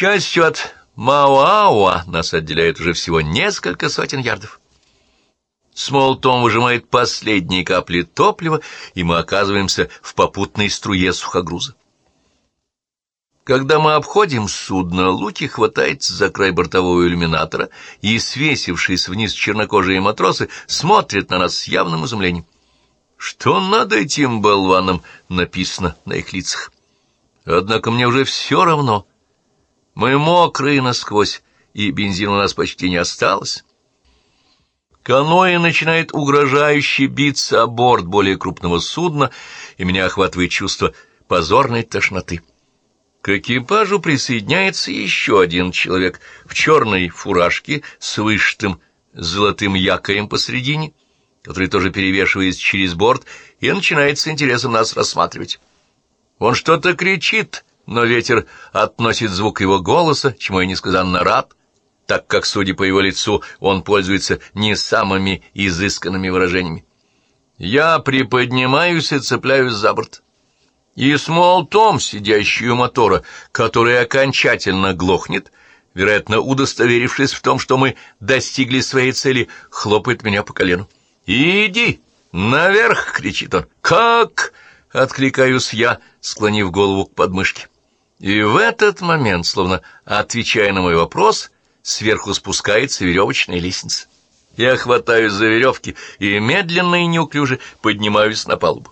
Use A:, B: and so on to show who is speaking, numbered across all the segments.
A: счастью, от Мауауа нас отделяет уже всего несколько сотен ярдов. Смол Том выжимает последние капли топлива, и мы оказываемся в попутной струе сухогруза. Когда мы обходим судно, Луки хватается за край бортового иллюминатора, и, свесившись вниз чернокожие матросы, смотрят на нас с явным изумлением. Что надо этим болванам, написано на их лицах. Однако мне уже все равно. Мы мокрые насквозь, и бензина у нас почти не осталось. Каноэ начинает угрожающе биться о борт более крупного судна, и меня охватывает чувство позорной тошноты. К экипажу присоединяется еще один человек в черной фуражке с вышитым золотым якорем посредине, который тоже перевешивается через борт и начинает с интересом нас рассматривать. Он что-то кричит, но ветер относит звук его голоса, чему я несказанно рад, так как, судя по его лицу, он пользуется не самыми изысканными выражениями. Я приподнимаюсь и цепляюсь за борт. И Смол Том, сидящий у мотора, который окончательно глохнет, вероятно, удостоверившись в том, что мы достигли своей цели, хлопает меня по колену. «Иди наверх!» — кричит он. «Как?» — откликаюсь я, склонив голову к подмышке. И в этот момент, словно отвечая на мой вопрос, сверху спускается веревочная лестница. Я хватаюсь за веревки и медленно и неуклюже поднимаюсь на палубу.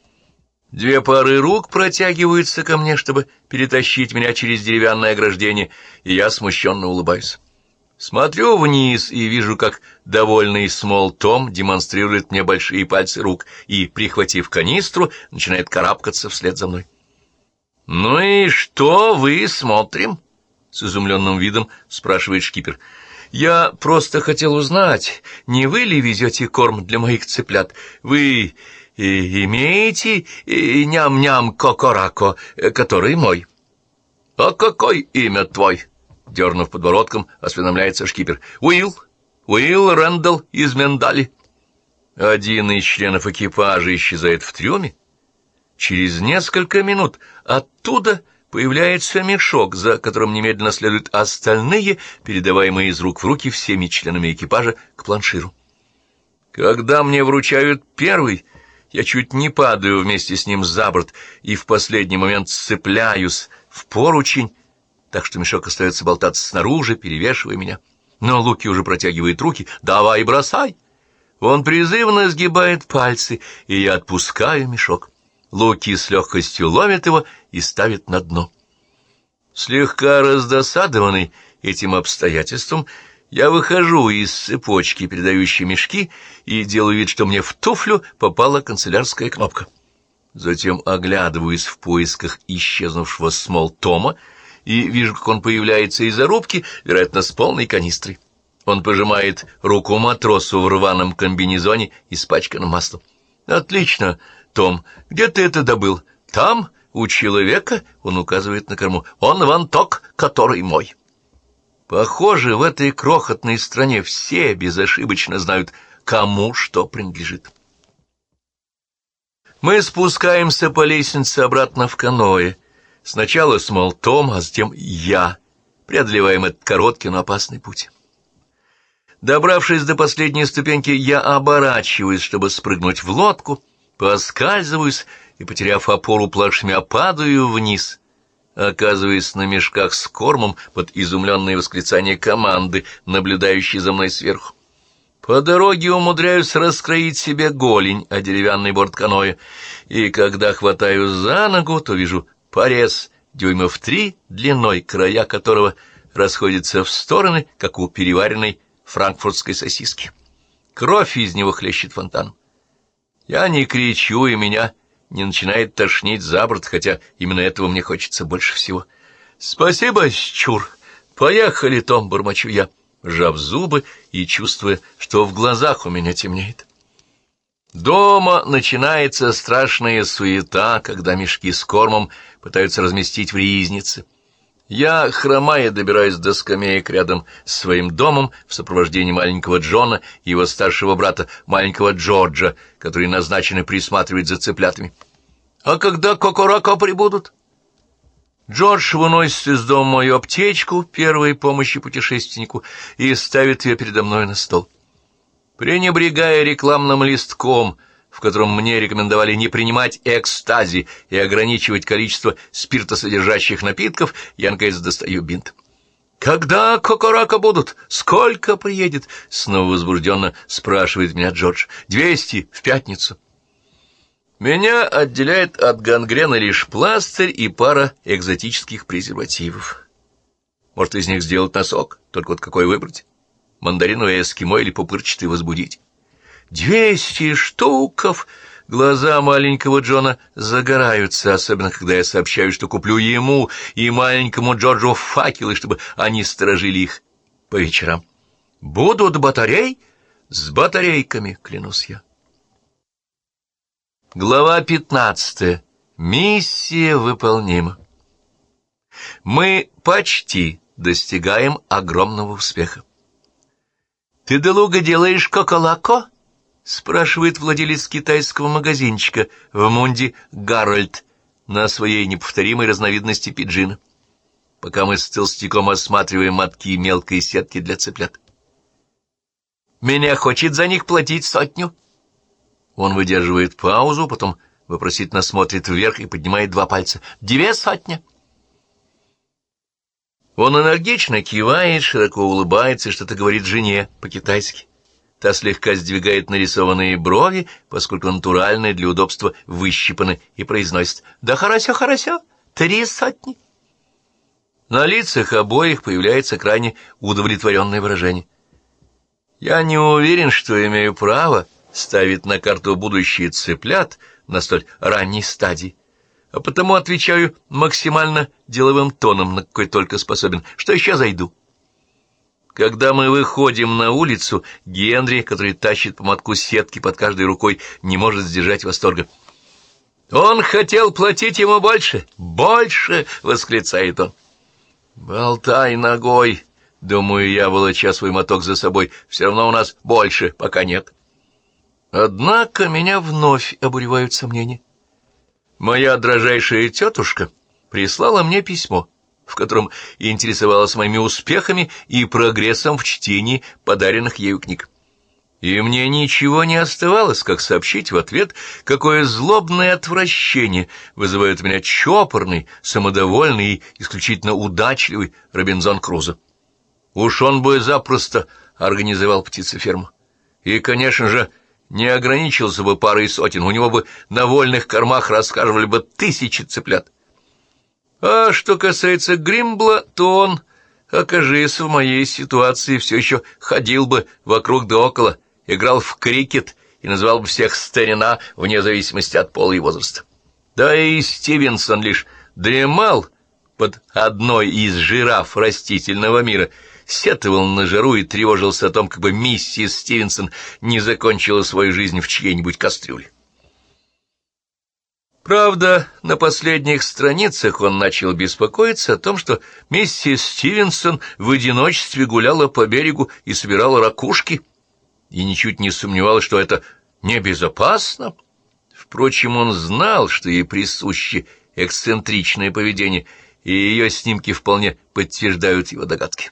A: Две пары рук протягиваются ко мне, чтобы перетащить меня через деревянное ограждение, и я смущенно улыбаюсь. Смотрю вниз и вижу, как довольный Смол Том демонстрирует мне большие пальцы рук и, прихватив канистру, начинает карабкаться вслед за мной. «Ну и что вы смотрим?» — с изумленным видом спрашивает шкипер. «Я просто хотел узнать, не вы ли везете корм для моих цыплят? Вы имеете ням-ням-кокорако, который мой?» «А какое имя твой?» — дернув подбородком, осведомляется шкипер. «Уилл Рэндалл из Мендали». Один из членов экипажа исчезает в трюме. Через несколько минут оттуда появляется мешок, за которым немедленно следуют остальные, передаваемые из рук в руки всеми членами экипажа к планширу. Когда мне вручают первый, я чуть не падаю вместе с ним за борт и в последний момент сцепляюсь в поручень, так что мешок остается болтаться снаружи, перевешивая меня. Но Луки уже протягивает руки. «Давай, бросай!» Он призывно сгибает пальцы, и я отпускаю мешок. Луки с легкостью ловит его и ставит на дно. Слегка раздосадованный этим обстоятельством, я выхожу из цепочки, передающей мешки, и делаю вид, что мне в туфлю попала канцелярская кнопка. Затем оглядываюсь в поисках исчезнувшего Смол Тома и вижу, как он появляется из-за рубки, вероятно, с полной канистрой. Он пожимает руку матросу в рваном комбинезоне, испачканном маслом. «Отлично, Том, где ты это добыл? Там, у человека?» — он указывает на корму. «Он вон тот, который мой». Похоже, в этой крохотной стране все безошибочно знают, кому что принадлежит. Мы спускаемся по лестнице обратно в каноэ. Сначала Смол Том, а затем я. Преодолеваем этот короткий, но опасный путь. Добравшись до последней ступеньки, я оборачиваюсь, чтобы спрыгнуть в лодку, поскальзываюсь и, потеряв опору, плашмя падаю вниз, оказываясь на мешках с кормом под изумленные восклицания команды, наблюдающей за мной сверху. По дороге умудряюсь раскроить себе голень о деревянный борт каноэ, и когда хватаю за ногу, то вижу порез дюймов 3 длиной, края которого расходятся в стороны, как у переваренной франкфуртской сосиски. Кровь из него хлещет фонтаном. Я не кричу, и меня не начинает тошнить за борт, хотя именно этого мне хочется больше всего. «Спасибо, щур! Поехали, Том!» — бормочу я, сжав зубы и чувствуя, что в глазах у меня темнеет. Дома начинается страшная суета, когда мешки с кормом пытаются разместить в ризнице. Я, хромая, добираюсь до скамеек рядом с своим домом в сопровождении маленького Джона и его старшего брата, маленького Джорджа, которые назначены присматривать за цыплятами. «А когда кокорако прибудут?» Джордж выносит из дома мою аптечку первой помощи путешественнику и ставит ее передо мной на стол. Пренебрегая рекламным листком, в котором мне рекомендовали не принимать экстази и ограничивать количество спиртосодержащих напитков, я, наконец, достаю бинт. «Когда кокорака будут? Сколько приедет?» — снова возбужденно спрашивает меня Джордж. «200 в пятницу». Меня отделяет от гангрены лишь пластырь и пара экзотических презервативов. Может, из них сделать носок? Только вот какой выбрать? Мандариновый эскимо или пупырчатый возбудить? 200 штуков! Глаза маленького Джона загораются, особенно когда я сообщаю, что куплю ему и маленькому Джорджу факелы, чтобы они сторожили их по вечерам. Будут батарей? С батарейками, клянусь я. Глава 15. Миссия выполнима. Мы почти достигаем огромного успеха. «Ты, Делуга, делаешь коколако?» — спрашивает владелец китайского магазинчика в Мунди Гарольд на своей неповторимой разновидности пиджина, пока мы с толстяком осматриваем мотки мелкой сетки для цыплят. «Меня хочет за них платить 100». Он выдерживает паузу, потом вопросительно смотрит вверх и поднимает 2 пальца. 200. Он энергично кивает, широко улыбается и что-то говорит жене по-китайски. Та слегка сдвигает нарисованные брови, поскольку натуральные для удобства выщипаны, и произносит: «Да хорошо, хорошо, 300». На лицах обоих появляется крайне удовлетворенное выражение. Я не уверен, что имею право ставить на карту будущие цыплят на столь ранней стадии, а потому отвечаю максимально деловым тоном, на какой только способен, что еще зайду. Когда мы выходим на улицу, Генри, который тащит по мотку сетки под каждой рукой, не может сдержать восторга. «Он хотел платить ему больше! Больше!» — восклицает он. «Болтай ногой!» — думаю я, волоча свой моток за собой. «Все равно у нас больше, пока нет». Однако меня вновь обуревают сомнения. Моя дрожайшая тетушка прислала мне письмо, в котором интересовалась моими успехами и прогрессом в чтении подаренных ею книг. И мне ничего не оставалось, как сообщить в ответ, какое злобное отвращение вызывает у меня чопорный, самодовольный и исключительно удачливый Робинзон Крузо. Уж он бы запросто организовал птицеферму. И, конечно же, не ограничился бы парой сотен, у него бы на вольных кормах рассказывали бы 1000 цыплят. А что касается Гримбла, то он, окажись в моей ситуации, все еще ходил бы вокруг да около, играл в крикет и называл бы всех старина вне зависимости от пола и возраста. Да и Стивенсон лишь дремал под одной из жираф растительного мира, сетовал на жару и тревожился о том, как бы миссис Стивенсон не закончила свою жизнь в чьей-нибудь кастрюле. Правда, на последних страницах он начал беспокоиться о том, что миссис Стивенсон в одиночестве гуляла по берегу и собирала ракушки, и ничуть не сомневалась, что это небезопасно. Впрочем, он знал, что ей присуще эксцентричное поведение, и ее снимки вполне подтверждают его догадки.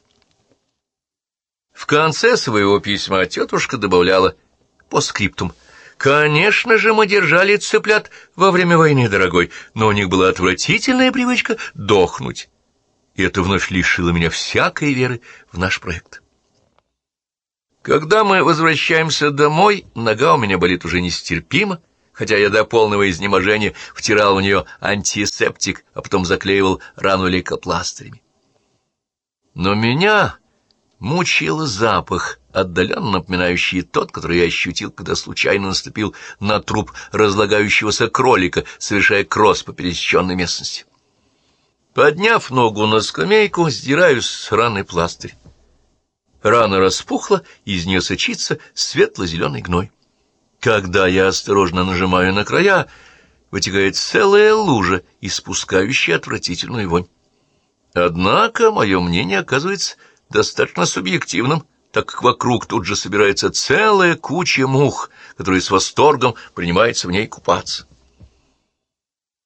A: В конце своего письма тетушка добавляла постскриптум: «Конечно же, мы держали цыплят во время войны, дорогой, но у них была отвратительная привычка дохнуть, и это вновь лишило меня всякой веры в наш проект». Когда мы возвращаемся домой, нога у меня болит уже нестерпимо, хотя я до полного изнеможения втирал в нее антисептик, а потом заклеивал рану лейкопластырями. Но меня мучил запах, отдаленно напоминающий тот, который я ощутил, когда случайно наступил на труп разлагающегося кролика, совершая кросс по пересеченной местности. Подняв ногу на скамейку, сдираю с раны пластырь. Рана распухла, и из нее сочится светло-зеленый гной. Когда я осторожно нажимаю на края, вытекает целая лужа, испускающая отвратительную вонь. Однако мое мнение оказывается достаточно субъективным, так как вокруг тут же собирается целая куча мух, которые с восторгом принимаются в ней купаться.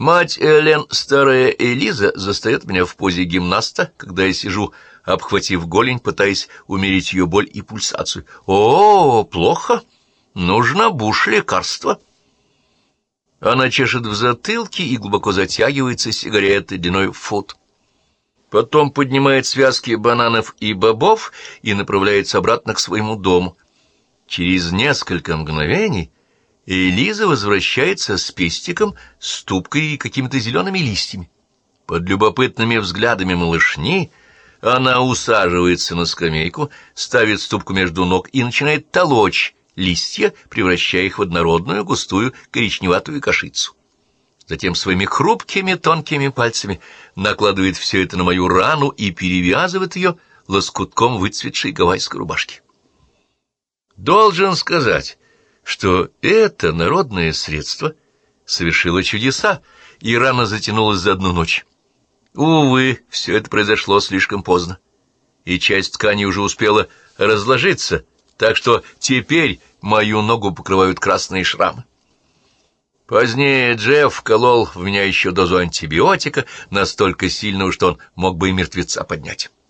A: Мать Элен, старая Элиза, застает меня в позе гимнаста, когда я сижу, обхватив голень, пытаясь умерить ее боль и пульсацию. «О, плохо! Нужно буш лекарства!» Она чешет в затылке и глубоко затягивается сигаретой длиной в фут. Потом поднимает связки бананов и бобов и направляется обратно к своему дому. Через несколько мгновений Элиза возвращается с пестиком, ступкой и какими-то зелеными листьями. Под любопытными взглядами малышни она усаживается на скамейку, ставит ступку между ног и начинает толочь листья, превращая их в однородную густую коричневатую кашицу. Затем своими хрупкими тонкими пальцами накладывает все это на мою рану и перевязывает ее лоскутком выцветшей гавайской рубашки. Должен сказать, что это народное средство совершило чудеса, и рана затянулась за одну ночь. Увы, все это произошло слишком поздно, и часть ткани уже успела разложиться, так что теперь мою ногу покрывают красные шрамы. Позднее Джефф вколол в меня еще дозу антибиотика, настолько сильную, что он мог бы и мертвеца поднять.